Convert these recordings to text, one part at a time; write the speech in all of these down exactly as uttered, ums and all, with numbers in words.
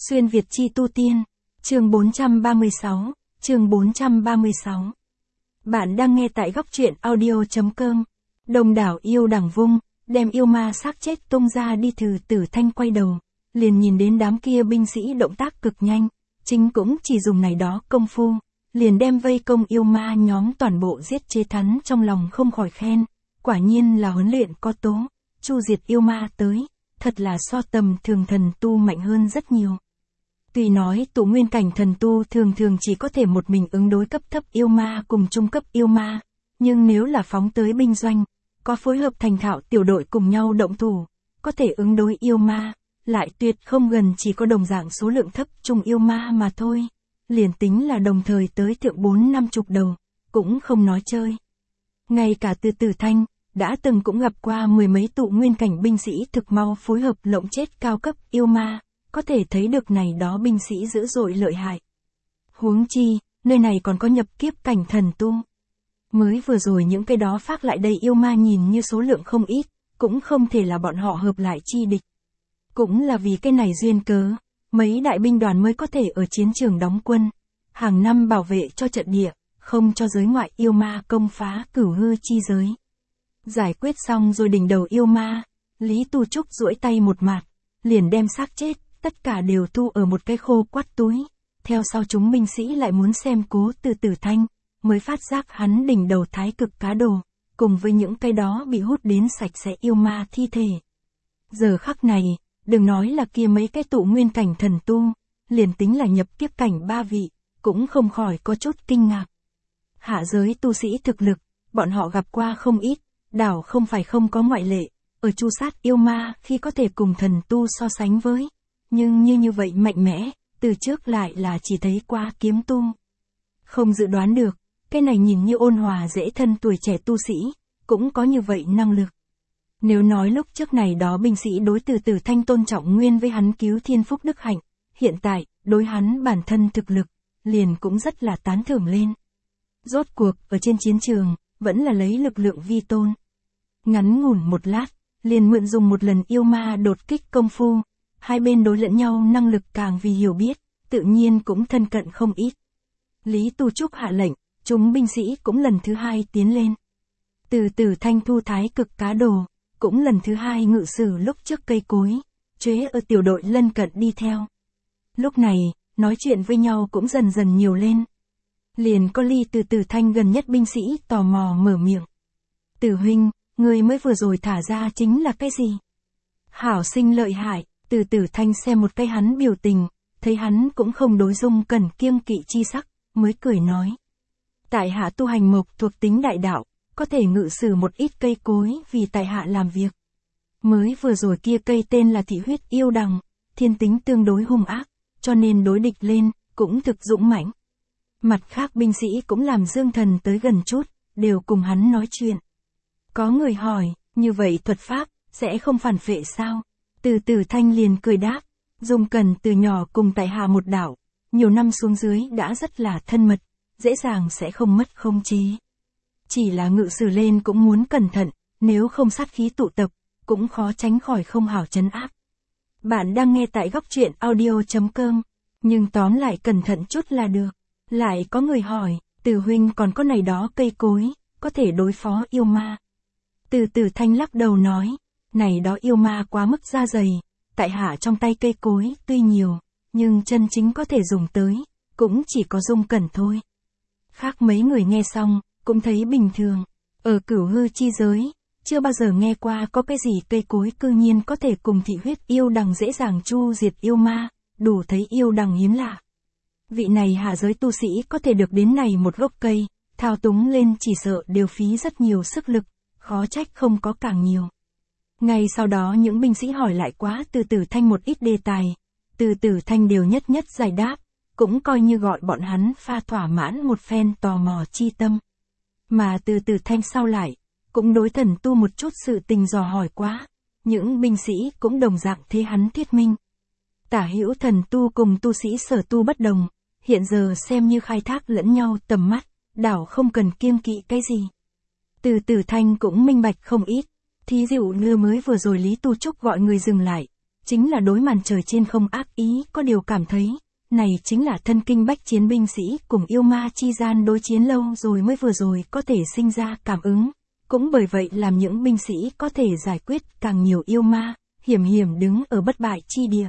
Xuyên Việt chi tu tiên, chương bốn trăm ba mươi sáu, chương bốn trăm ba mươi sáu. Bạn đang nghe tại góc truyện audio.com. Đông đảo yêu đằng vung, đem yêu ma xác chết tung ra đi. Thử Tử Thanh quay đầu, liền nhìn đến đám kia binh sĩ động tác cực nhanh, chính cũng chỉ dùng này đó công phu, liền đem vây công yêu ma nhóm toàn bộ giết chế. Thắn trong lòng không khỏi khen, quả nhiên là huấn luyện có tố, chu diệt yêu ma tới, thật là so tầm thường thần tu mạnh hơn rất nhiều. Tuy nói tụ nguyên cảnh thần tu thường thường chỉ có thể một mình ứng đối cấp thấp yêu ma cùng trung cấp yêu ma, nhưng nếu là phóng tới binh doanh, có phối hợp thành thạo tiểu đội cùng nhau động thủ, có thể ứng đối yêu ma, lại tuyệt không gần chỉ có đồng dạng số lượng thấp trung yêu ma mà thôi, liền tính là đồng thời tới thượng bốn năm chục đầu, cũng không nói chơi. Ngay cả Từ Tử Thanh, đã từng cũng gặp qua mười mấy tụ nguyên cảnh binh sĩ thực mau phối hợp lộng chết cao cấp yêu ma, có thể thấy được này đó binh sĩ dữ dội lợi hại. Huống chi, nơi này còn có nhập kiếp cảnh thần tu. Mới vừa rồi những cái đó phát lại đây yêu ma nhìn như số lượng không ít, cũng không thể là bọn họ hợp lại chi địch. Cũng là vì cái này duyên cớ, mấy đại binh đoàn mới có thể ở chiến trường đóng quân, hàng năm bảo vệ cho trận địa, không cho giới ngoại yêu ma công phá cửu hư chi giới. Giải quyết xong rồi đỉnh đầu yêu ma, Lý Tu Trúc duỗi tay một mạt, liền đem xác chết, tất cả đều thu ở một cái khô quắt túi. Theo sau chúng binh sĩ lại muốn xem Cố Từ Tử Thanh, mới phát giác hắn đỉnh đầu thái cực cá đồ, cùng với những cái đó bị hút đến sạch sẽ yêu ma thi thể. Giờ khắc này, đừng nói là kia mấy cái tụ nguyên cảnh thần tu, liền tính là nhập kiếp cảnh ba vị, cũng không khỏi có chút kinh ngạc. Hạ giới tu sĩ thực lực, bọn họ gặp qua không ít, đảo không phải không có ngoại lệ, ở chu sát yêu ma khi có thể cùng thần tu so sánh với, nhưng như như vậy mạnh mẽ, từ trước lại là chỉ thấy qua kiếm tu. Không dự đoán được, cái này nhìn như ôn hòa dễ thân tuổi trẻ tu sĩ, cũng có như vậy năng lực. Nếu nói lúc trước này đó binh sĩ đối Từ Tử Thanh tôn trọng nguyên với hắn cứu thiên phúc đức hạnh, hiện tại, đối hắn bản thân thực lực, liền cũng rất là tán thưởng lên. Rốt cuộc, ở trên chiến trường, vẫn là lấy lực lượng vi tôn. Ngắn ngủn một lát, liền mượn dùng một lần yêu ma đột kích công phu, hai bên đối lẫn nhau năng lực càng vì hiểu biết, tự nhiên cũng thân cận không ít. Lý Tu Trúc hạ lệnh, chúng binh sĩ cũng lần thứ hai tiến lên. Từ Tử Thanh thu thái cực cá đồ, cũng lần thứ hai ngự sử lúc trước cây cối, chế ở tiểu đội lân cận đi theo. Lúc này, nói chuyện với nhau cũng dần dần nhiều lên. Liền có ly Từ Tử Thanh gần nhất binh sĩ tò mò mở miệng. Tử huynh, người mới vừa rồi thả ra chính là cái gì? Hảo sinh lợi hại. Từ Tử Thanh xem một cái hắn biểu tình, thấy hắn cũng không đối dung cần kiêng kỵ chi sắc, mới cười nói. Tại hạ tu hành mộc thuộc tính đại đạo, có thể ngự sử một ít cây cối vì tại hạ làm việc. Mới vừa rồi kia cây tên là thị huyết yêu đằng, thiên tính tương đối hung ác, cho nên đối địch lên, cũng thực dũng mãnh. Mặt khác binh sĩ cũng làm Dương Thần tới gần chút, đều cùng hắn nói chuyện. Có người hỏi, như vậy thuật pháp, sẽ không phản phệ sao? Từ Tử Thanh liền cười đáp, Dung Cần từ nhỏ cùng tại hạ một đạo, nhiều năm xuống dưới đã rất là thân mật, dễ dàng sẽ không mất khống chế. Chỉ là ngự sử lên cũng muốn cẩn thận, nếu không sát khí tụ tập, cũng khó tránh khỏi không hảo trấn áp. Bạn đang nghe tại góc truyện audio.com, nhưng tóm lại cẩn thận chút là được. Lại có người hỏi, Từ huynh còn có này đó cây cối, có thể đối phó yêu ma. Từ Tử Thanh lắc đầu nói, này đó yêu ma quá mức da dày, tại hạ trong tay cây cối tuy nhiều, nhưng chân chính có thể dùng tới, cũng chỉ có Dung Cẩn thôi. Khác mấy người nghe xong, cũng thấy bình thường, ở cửu hư chi giới, chưa bao giờ nghe qua có cái gì cây cối cư nhiên có thể cùng thị huyết yêu đằng dễ dàng chu diệt yêu ma, đủ thấy yêu đằng hiếm lạ. Vị này hạ giới tu sĩ có thể được đến này một gốc cây, thao túng lên chỉ sợ đều phí rất nhiều sức lực, khó trách không có càng nhiều. Ngay sau đó những binh sĩ hỏi lại quá Từ Tử Thanh một ít đề tài, Từ Tử Thanh đều nhất nhất giải đáp, cũng coi như gọi bọn hắn pha thỏa mãn một phen tò mò chi tâm. Mà Từ Tử Thanh sau lại, cũng đối thần tu một chút sự tình dò hỏi quá, những binh sĩ cũng đồng dạng thế hắn thuyết minh. Tả hữu thần tu cùng tu sĩ sở tu bất đồng, hiện giờ xem như khai thác lẫn nhau tầm mắt, đảo không cần kiêng kỵ cái gì. Từ Tử Thanh cũng minh bạch không ít. Thí dụ như mới vừa rồi Lý Tu Trúc gọi người dừng lại, chính là đối màn trời trên không ác ý, có điều cảm thấy, này chính là thân kinh bách chiến binh sĩ cùng yêu ma chi gian đối chiến lâu rồi mới vừa rồi có thể sinh ra cảm ứng. Cũng bởi vậy làm những binh sĩ có thể giải quyết càng nhiều yêu ma, hiểm hiểm đứng ở bất bại chi địa.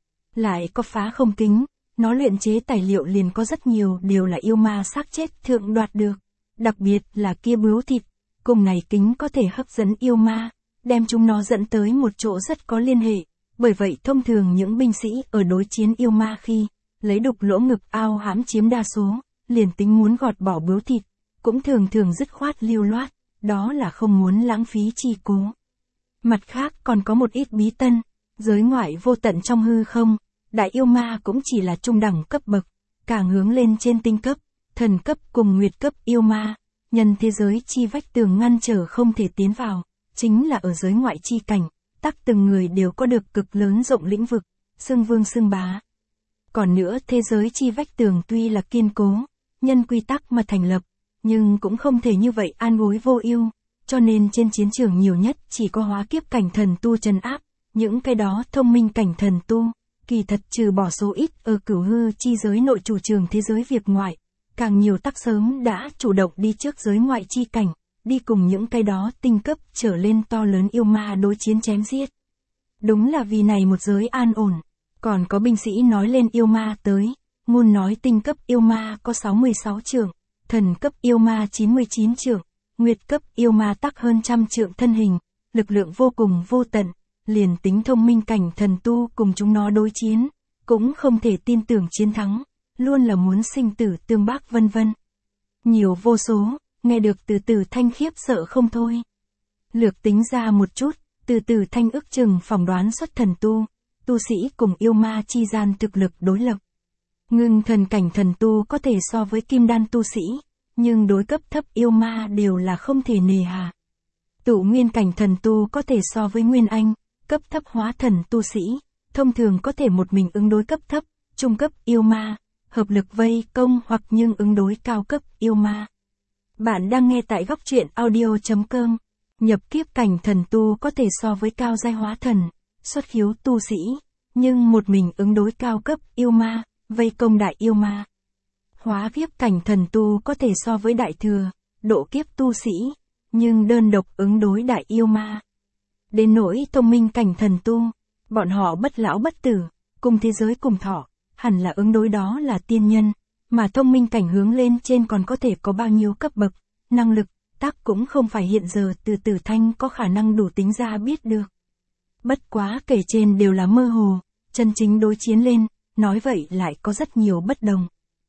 Lại có phá không kính, nó luyện chế tài liệu liền có rất nhiều đều là yêu ma xác chết thượng đoạt được. Đặc biệt là kia bướu thịt, cùng này kính có thể hấp dẫn yêu ma, đem chúng nó dẫn tới một chỗ rất có liên hệ. Bởi vậy thông thường những binh sĩ ở đối chiến yêu ma khi lấy đục lỗ ngực ao hãm chiếm đa số, liền tính muốn gọt bỏ bướu thịt, cũng thường thường dứt khoát lưu loát, đó là không muốn lãng phí chi cố. Mặt khác còn có một ít bí tân, giới ngoại vô tận trong hư không, đại yêu ma cũng chỉ là trung đẳng cấp bậc, càng hướng lên trên tinh cấp, thần cấp cùng nguyệt cấp yêu ma, nhân thế giới chi vách tường ngăn trở không thể tiến vào, chính là ở giới ngoại chi cảnh, tắc từng người đều có được cực lớn rộng lĩnh vực, xưng vương xưng bá. Còn nữa thế giới chi vách tường tuy là kiên cố, nhân quy tắc mà thành lập, nhưng cũng không thể như vậy an gối vô ưu, cho nên trên chiến trường nhiều nhất chỉ có hóa kiếp cảnh thần tu trấn áp, những cái đó thông minh cảnh thần tu, kỳ thật trừ bỏ số ít ở cửu hư chi giới nội chủ trường thế giới việc ngoại, càng nhiều tắc sớm đã chủ động đi trước giới ngoại chi cảnh, đi cùng những cái đó tinh cấp trở lên to lớn yêu ma đối chiến chém giết. Đúng là vì này một giới an ổn, còn có binh sĩ nói lên yêu ma tới, ngôn nói tinh cấp yêu ma có sáu mươi sáu trượng, thần cấp yêu ma chín mươi chín trượng, nguyệt cấp yêu ma tắc hơn trăm trượng thân hình, lực lượng vô cùng vô tận, liền tính thông minh cảnh thần tu cùng chúng nó đối chiến, cũng không thể tin tưởng chiến thắng, luôn là muốn sinh tử tương bác vân vân. Nhiều vô số, nghe được từ từ thanh khiếp sợ không thôi. Lược tính ra một chút, từ từ thanh ước chừng phỏng đoán xuất thần tu, tu sĩ cùng yêu ma chi gian thực lực đối lập. Ngưng thần cảnh thần tu có thể so với kim đan tu sĩ, nhưng đối cấp thấp yêu ma đều là không thể nề hà. Tụ nguyên cảnh thần tu có thể so với nguyên anh, cấp thấp hóa thần tu sĩ, thông thường có thể một mình ứng đối cấp thấp, trung cấp yêu ma, hợp lực vây công hoặc nhưng ứng đối cao cấp yêu ma. Bạn đang nghe tại góc truyện audio chấm com. Nhập kiếp cảnh thần tu có thể so với cao giai hóa thần, xuất khiếu tu sĩ, nhưng một mình ứng đối cao cấp yêu ma, vây công đại yêu ma. Hóa kiếp cảnh thần tu có thể so với đại thừa, độ kiếp tu sĩ, nhưng đơn độc ứng đối đại yêu ma. Đến nỗi thông minh cảnh thần tu, bọn họ bất lão bất tử, cùng thế giới cùng thọ, hẳn là ứng đối đó là tiên nhân, mà thông minh cảnh hướng lên trên còn có thể có bao nhiêu cấp bậc, năng lực, tác cũng không phải hiện giờ từ từ thanh có khả năng đủ tính ra biết được. Bất quá kể trên đều là mơ hồ, chân chính đối chiến lên, nói vậy lại có rất nhiều bất đồng.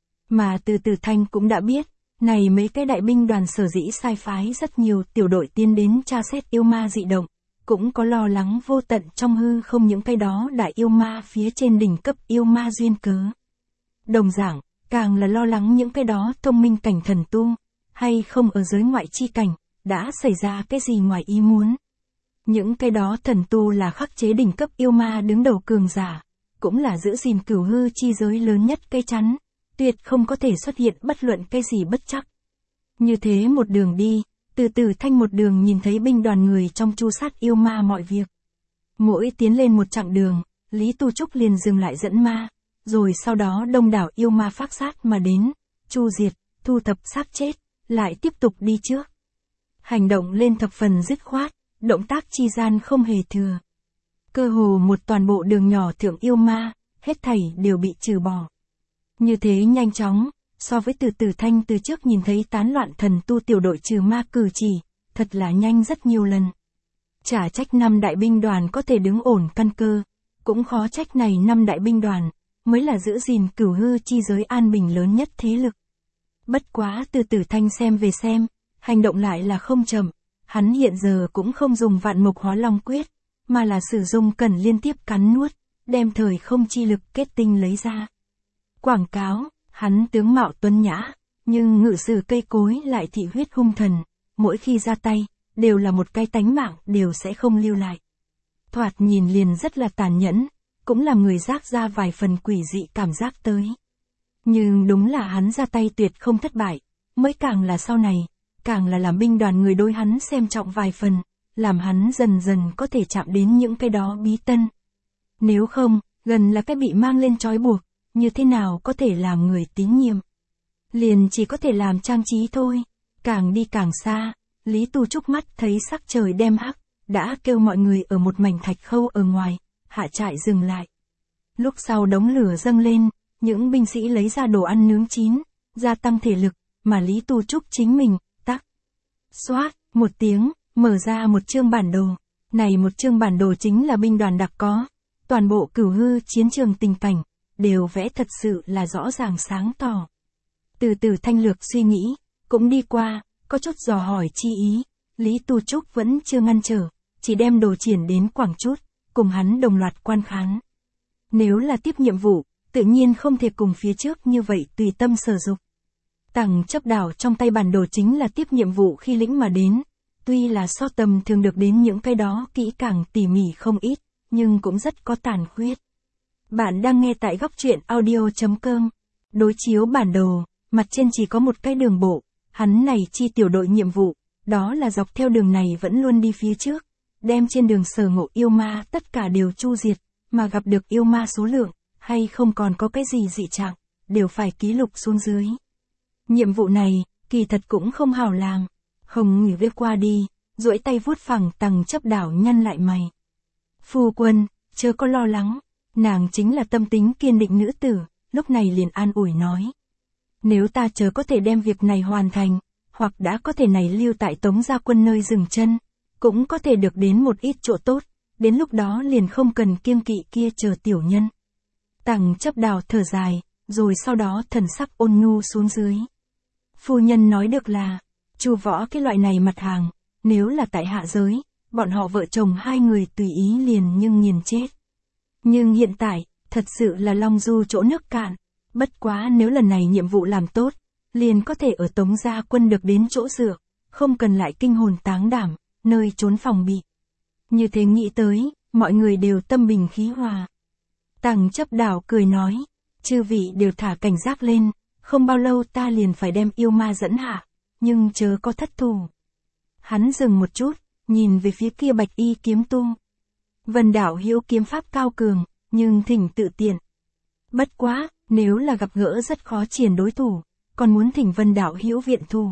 Mà từ từ thanh cũng đã biết, này mấy cái đại binh đoàn sở dĩ sai phái rất nhiều tiểu đội tiến đến tra xét yêu ma dị động, cũng có lo lắng vô tận trong hư không những cái đó đại yêu ma phía trên đỉnh cấp yêu ma duyên cớ. Đồng dạng, càng là lo lắng những cái đó thông minh cảnh thần tu, hay không ở giới ngoại chi cảnh, đã xảy ra cái gì ngoài ý muốn. Những cái đó thần tu là khắc chế đỉnh cấp yêu ma đứng đầu cường giả, cũng là giữ gìn cửu hư chi giới lớn nhất cây chắn, tuyệt không có thể xuất hiện bất luận cái gì bất chắc. Như thế một đường đi, từ từ thanh một đường nhìn thấy binh đoàn người trong chu sát yêu ma mọi việc. Mỗi tiến lên một chặng đường, Lý Tu Trúc liền dừng lại dẫn ma, rồi sau đó đông đảo yêu ma phác sát mà đến, chu diệt, thu thập xác chết, lại tiếp tục đi trước. Hành động lên thập phần dứt khoát, động tác chi gian không hề thừa. Cơ hồ một toàn bộ đường nhỏ thượng yêu ma, hết thảy đều bị trừ bỏ. Như thế nhanh chóng, so với từ từ thanh từ trước nhìn thấy tán loạn thần tu tiểu đội trừ ma cử chỉ, thật là nhanh rất nhiều lần. Chả trách năm đại binh đoàn có thể đứng ổn căn cơ, cũng khó trách này năm đại binh đoàn, mới là giữ gìn cửu hư chi giới an bình lớn nhất thế lực. Bất quá từ từ thanh xem về xem, hành động lại là không chậm, hắn hiện giờ cũng không dùng vạn mộc hóa long quyết, mà là sử dụng cần liên tiếp cắn nuốt, đem thời không chi lực kết tinh lấy ra. Quảng cáo, hắn tướng mạo tuấn nhã, nhưng ngự sử cây cối lại thị huyết hung thần, mỗi khi ra tay, đều là một cái tánh mạng đều sẽ không lưu lại. Thoạt nhìn liền rất là tàn nhẫn, cũng làm người giác ra vài phần quỷ dị cảm giác tới. Nhưng đúng là hắn ra tay tuyệt không thất bại, mới càng là sau này, càng là làm binh đoàn người đối hắn xem trọng vài phần, làm hắn dần dần có thể chạm đến những cái đó bí tân. Nếu không, gần là cái bị mang lên trói buộc, như thế nào có thể làm người tín nhiệm. Liền chỉ có thể làm trang trí thôi. Càng đi càng xa, Lý Tu Trúc mắt thấy sắc trời đêm hắc, đã kêu mọi người ở một mảnh thạch khâu ở ngoài, hạ trại dừng lại. Lúc sau đống lửa dâng lên, những binh sĩ lấy ra đồ ăn nướng chín, gia tăng thể lực, mà Lý Tu Trúc chính mình, tắc. Xoát, một tiếng, mở ra một chương bản đồ. Này một chương bản đồ chính là binh đoàn đặc có. Toàn bộ Cửu Hư chiến trường tình cảnh, đều vẽ thật sự là rõ ràng sáng tỏ. Từ từ thanh lược suy nghĩ, cũng đi qua, có chút dò hỏi chi ý, Lý Tu Trúc vẫn chưa ngăn trở, chỉ đem đồ triển đến Quảng Chút, cùng hắn đồng loạt quan khán. Nếu là tiếp nhiệm vụ, tự nhiên không thể cùng phía trước như vậy tùy tâm sở dục. Tằng chấp đảo trong tay bản đồ chính là tiếp nhiệm vụ khi lĩnh mà đến, tuy là so tầm thường được đến những cái đó kỹ càng tỉ mỉ không ít, nhưng cũng rất có tàn khuyết. Bạn đang nghe tại góc truyện audio chấm com. Đối chiếu bản đồ, mặt trên chỉ có một cái đường bộ, hắn này chi tiểu đội nhiệm vụ, đó là dọc theo đường này vẫn luôn đi phía trước, đem trên đường sở ngộ yêu ma tất cả đều chu diệt, mà gặp được yêu ma số lượng, hay không còn có cái gì dị trạng, đều phải ký lục xuống dưới. Nhiệm vụ này, kỳ thật cũng không hảo làm. Hồng Ngủy viết qua đi, duỗi tay vuốt phẳng Tằng chấp đảo nhăn lại mày. Phu quân, chớ có lo lắng, nàng chính là tâm tính kiên định nữ tử, lúc này liền an ủi nói. Nếu ta chớ có thể đem việc này hoàn thành, hoặc đã có thể này lưu tại Tống gia quân nơi dừng chân, cũng có thể được đến một ít chỗ tốt, đến lúc đó liền không cần kiêng kỵ kia chờ tiểu nhân. Tằng chấp đào thở dài, rồi sau đó thần sắc ôn nhu xuống dưới. Phu nhân nói được là, Chu Võ cái loại này mặt hàng, nếu là tại hạ giới, bọn họ vợ chồng hai người tùy ý liền nhưng nghiền chết. Nhưng hiện tại, thật sự là long du chỗ nước cạn, bất quá nếu lần này nhiệm vụ làm tốt, liền có thể ở Tống gia quân được đến chỗ dựa, không cần lại kinh hồn táng đảm, nơi trốn phòng bị. Như thế nghĩ tới, mọi người đều tâm bình khí hòa. Tằng chấp đảo cười nói, chư vị đều thả cảnh giác lên, không bao lâu ta liền phải đem yêu ma dẫn hạ, nhưng chớ có thất thủ. Hắn dừng một chút, nhìn về phía kia bạch y kiếm tu. Vân đảo hữu kiếm pháp cao cường, nhưng thỉnh tự tiện. Bất quá, nếu là gặp gỡ rất khó triển đối thủ, còn muốn thỉnh Vân đảo hữu viện thủ.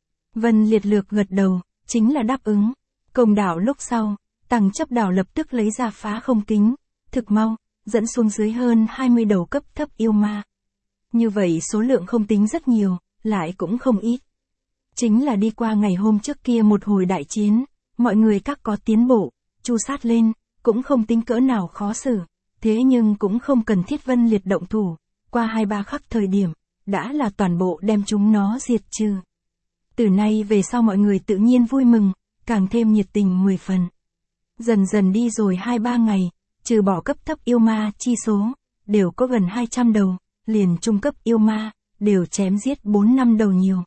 Vân liệt lược gật đầu, chính là đáp ứng. Công đảo lúc sau, Tằng chấp đảo lập tức lấy ra phá không kính, thực mau, dẫn xuống dưới hơn hai mươi đầu cấp thấp yêu ma. Như vậy số lượng không tính rất nhiều, lại cũng không ít. Chính là đi qua ngày hôm trước kia một hồi đại chiến, mọi người các có tiến bộ, chu sát lên, cũng không tính cỡ nào khó xử, thế nhưng cũng không cần thiết Vân liệt động thủ, qua hai ba khắc thời điểm, đã là toàn bộ đem chúng nó diệt trừ. Từ nay về sau mọi người tự nhiên vui mừng, càng thêm nhiệt tình mười phần. Dần dần đi rồi hai ba ngày, trừ bỏ cấp thấp yêu ma chi số, đều có gần hai trăm đầu, liền trung cấp yêu ma, đều chém giết bốn năm đầu nhiều.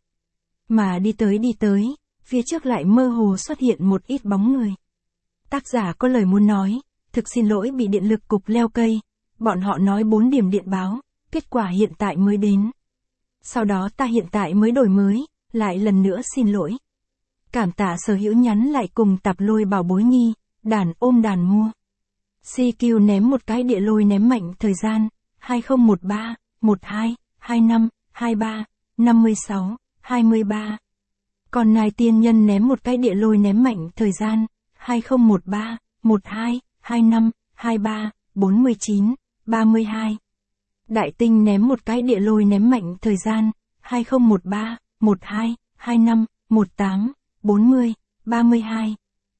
Mà đi tới đi tới, phía trước lại mơ hồ xuất hiện một ít bóng người. Tác giả có lời muốn nói, thực xin lỗi bị điện lực cục leo cây, bọn họ nói bốn điểm điện báo, kết quả hiện tại mới đến. Sau đó ta hiện tại mới đổi mới, lại lần nữa xin lỗi. Cảm tạ sở hữu nhắn lại cùng tạp lôi bảo bối nhi, đàn ôm đàn mua. xê quy ném một cái địa lôi ném mạnh thời gian, hai không một ba, một hai, hai năm, hai ba, năm mươi sáu, hai mươi ba. Còn Nài tiên nhân ném một cái địa lôi ném mạnh thời gian, hai không một ba, một hai, hai năm, hai ba, bốn mươi chín, ba mươi hai. Đại tinh ném một cái địa lôi ném mạnh thời gian, hai không một ba, một hai, hai năm, một tám, bốn mươi, ba mươi hai.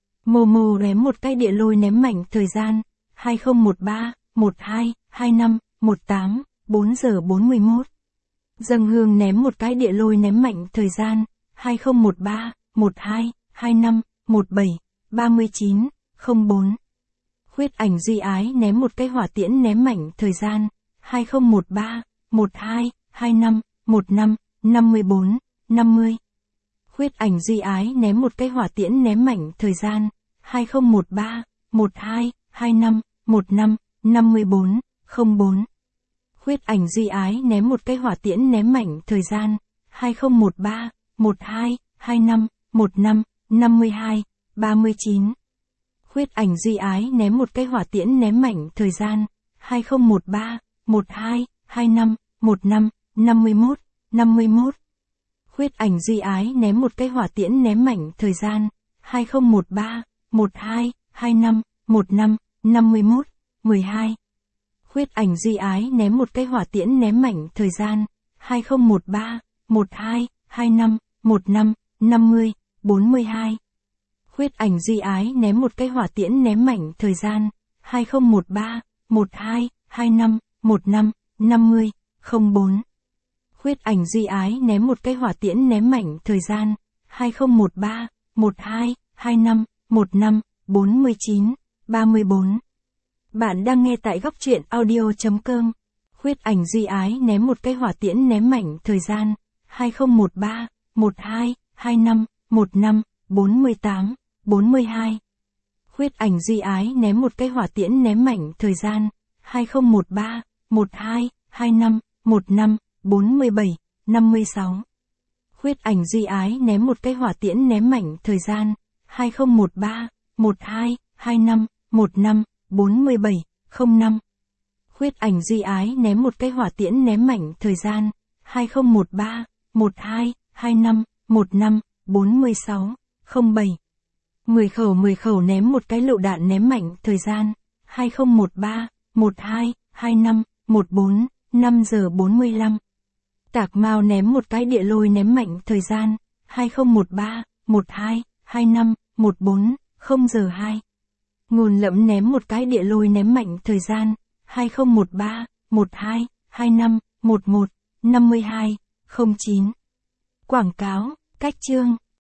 Momo ném một cái địa lôi ném mạnh thời gian, hai không một ba, một hai, hai năm, một tám, bốn giờ bốn mươi mốt. Dâng Hương ném một cái địa lôi ném mạnh thời gian, hai không một ba, một hai, hai năm, một bảy, ba mươi chín, không bốn. Khuyết Ảnh Duy Ái ném một cái hỏa tiễn ném mạnh thời gian, hai không một ba, một hai, hai năm, một năm, năm mươi bốn, năm mươi. Khuyết Ảnh Duy Ái ném một cái hỏa tiễn ném mạnh thời gian, hai không một ba, một hai, hai năm, một năm, năm mươi bốn, không bốn. Khuyết Ảnh Duy Ái ném một cái hỏa tiễn ném mạnh thời gian, hai không một ba, một hai, hai năm, một năm, năm mươi hai, ba mươi chín. Khuyết ảnh Duy Ái ném một cái hỏa tiễn ném mảnh thời gian, hai không một ba, một hai, hai năm, một năm, năm mươi mốt, năm mươi mốt. Khuyết ảnh Duy Ái ném một cái hỏa tiễn ném mảnh thời gian, hai không một ba, một hai, hai năm, một năm, năm mươi mốt, mười hai. Khuyết ảnh Duy Ái ném một cái hỏa tiễn ném mảnh thời gian, hai không một ba, một hai, hai năm, một năm, năm mươi, bốn mươi hai. Khuyết ảnh Duy Ái ném một cái hỏa tiễn ném mảnh thời gian, hai không một ba, một hai, hai năm, một năm, năm mươi, không bốn. Khuyết ảnh Duy Ái ném một cái hỏa tiễn ném mảnh thời gian, hai không một ba, một hai, hai năm, một năm, bốn mươi chín, ba mươi bốn. Bạn đang nghe tại góc truyện audio.com. Khuyết ảnh Duy Ái ném một cái hỏa tiễn ném mảnh thời gian, hai không một ba, một hai, hai năm, một năm, bốn mươi tám, bốn mươi hai. Khuyết ảnh Duy Ái ném một cái hỏa tiễn ném mảnh thời gian, hai không một ba, một hai, hai năm, một năm, bốn mươi bảy, năm mươi sáu. Khuyết ảnh Duy Ái ném một cái hỏa tiễn ném mảnh thời gian, hai không một ba, một hai, hai năm, một năm, bốn mươi bảy, không năm. Khuyết ảnh Duy Ái ném một cái hỏa tiễn ném mảnh thời gian, hai không một ba, một hai, hai năm, một năm, bốn mươi sáu, không bảy. mười khẩu mười khẩu ném một cái lựu đạn ném mảnh thời gian, hai không một ba, một hai, hai năm, một bốn, năm giờ bốn mươi lăm. Tạc Mao ném một cái địa lôi ném mảnh thời gian, hai không một ba, một hai, hai năm, một bốn, không giờ hai. Ngôn Lẫm ném một cái địa lôi ném mảnh thời gian, hai không một ba, một hai, hai năm, một một, năm mươi hai, không chín. Quảng cáo, cách chương.